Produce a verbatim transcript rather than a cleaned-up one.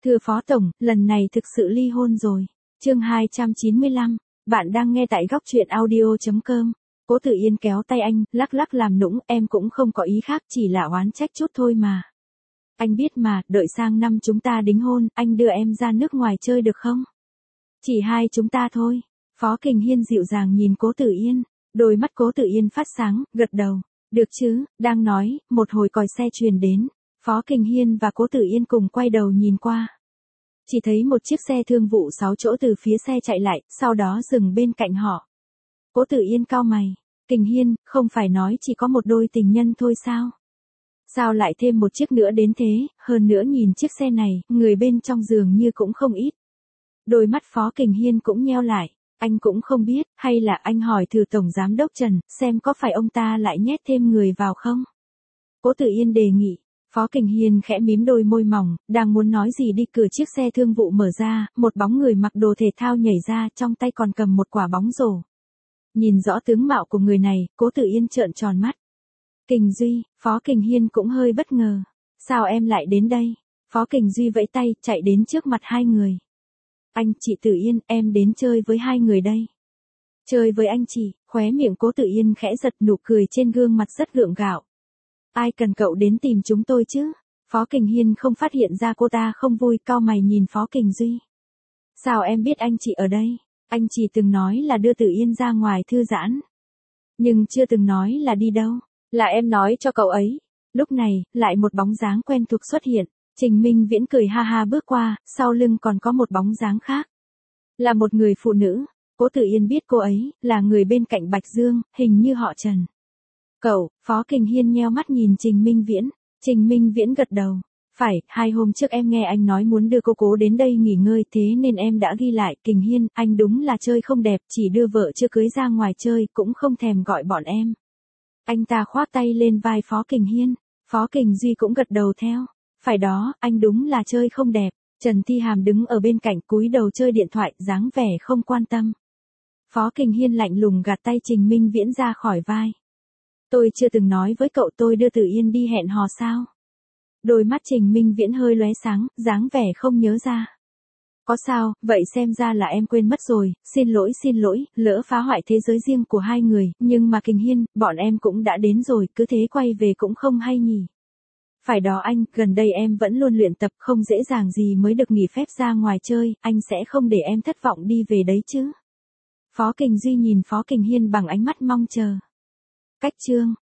Thưa Phó Tổng, lần này thực sự ly hôn rồi. Chương hai trăm chín mươi lăm, bạn đang nghe tại góc truyện audio chấm com. Cố Tử Yên kéo tay anh, lắc lắc làm nũng, em cũng không có ý khác, chỉ là oán trách chút thôi mà. Anh biết mà, đợi sang năm chúng ta đính hôn, anh đưa em ra nước ngoài chơi được không? Chỉ hai chúng ta thôi. Phó Kình Hiên dịu dàng nhìn Cố Tử Yên, đôi mắt Cố Tử Yên phát sáng, gật đầu. Được chứ, đang nói, một hồi còi xe truyền đến. Phó Kình Hiên và Cố Tử Yên cùng quay đầu nhìn qua. Chỉ thấy một chiếc xe thương vụ sáu chỗ từ phía xe chạy lại, sau đó dừng bên cạnh họ. Cố Tử Yên cau mày. Kình Hiên, không phải nói chỉ có một đôi tình nhân thôi sao? Sao lại thêm một chiếc nữa đến thế, hơn nữa nhìn chiếc xe này, người bên trong giường như cũng không ít. Đôi mắt Phó Kình Hiên cũng nheo lại, anh cũng không biết, hay là anh hỏi thử Tổng Giám Đốc Trần, xem có phải ông ta lại nhét thêm người vào không? Cố Tử Yên đề nghị. Phó Kình Hiên khẽ mím đôi môi mỏng, đang muốn nói gì đi, cửa chiếc xe thương vụ mở ra, một bóng người mặc đồ thể thao nhảy ra, trong tay còn cầm một quả bóng rổ. Nhìn rõ tướng mạo của người này, Cố Tử Yên trợn tròn mắt. Kình Duy, Phó Kình Hiên cũng hơi bất ngờ. Sao em lại đến đây? Phó Kình Duy vẫy tay, chạy đến trước mặt hai người. Anh, chị Tử Yên, em đến chơi với hai người đây. Chơi với anh chị, khóe miệng Cố Tử Yên khẽ giật, nụ cười trên gương mặt rất gượng gạo. Ai cần cậu đến tìm chúng tôi chứ? Phó Kình Hiên không phát hiện ra cô ta không vui, cau mày nhìn Phó Kình Duy. Sao em biết anh chị ở đây? Anh chỉ từng nói là đưa Tử Yên ra ngoài thư giãn. Nhưng chưa từng nói là đi đâu. Là em nói cho cậu ấy. Lúc này, lại một bóng dáng quen thuộc xuất hiện. Trình Minh Viễn cười ha ha bước qua, sau lưng còn có một bóng dáng khác. Là một người phụ nữ. Cố Tử Yên biết cô ấy, là người bên cạnh Bạch Dương, hình như họ Trần. Cậu, Phó Kình Hiên nheo mắt nhìn Trình Minh Viễn. Trình Minh Viễn gật đầu. Phải, hai hôm trước em nghe anh nói muốn đưa cô Cố đến đây nghỉ ngơi, thế nên em đã ghi lại. Kình Hiên, anh đúng là chơi không đẹp, chỉ đưa vợ chưa cưới ra ngoài chơi, cũng không thèm gọi bọn em. Anh ta khoác tay lên vai Phó Kình Hiên. Phó Kình Duy cũng gật đầu theo. Phải đó, anh đúng là chơi không đẹp. Trần Thi Hàm đứng ở bên cạnh cúi đầu chơi điện thoại, dáng vẻ không quan tâm. Phó Kình Hiên lạnh lùng gạt tay Trình Minh Viễn ra khỏi vai. Tôi chưa từng nói với cậu tôi đưa Tử Yên đi hẹn hò sao? Đôi mắt Trình Minh Viễn hơi lóe sáng, dáng vẻ không nhớ ra. Có sao, vậy xem ra là em quên mất rồi, xin lỗi xin lỗi, lỡ phá hoại thế giới riêng của hai người, nhưng mà Kình Hiên, bọn em cũng đã đến rồi, cứ thế quay về cũng không hay nhỉ. Phải đó anh, gần đây em vẫn luôn luyện tập, không dễ dàng gì mới được nghỉ phép ra ngoài chơi, anh sẽ không để em thất vọng đi về đấy chứ. Phó Kình Duy nhìn Phó Kình Hiên bằng ánh mắt mong chờ. Cách chương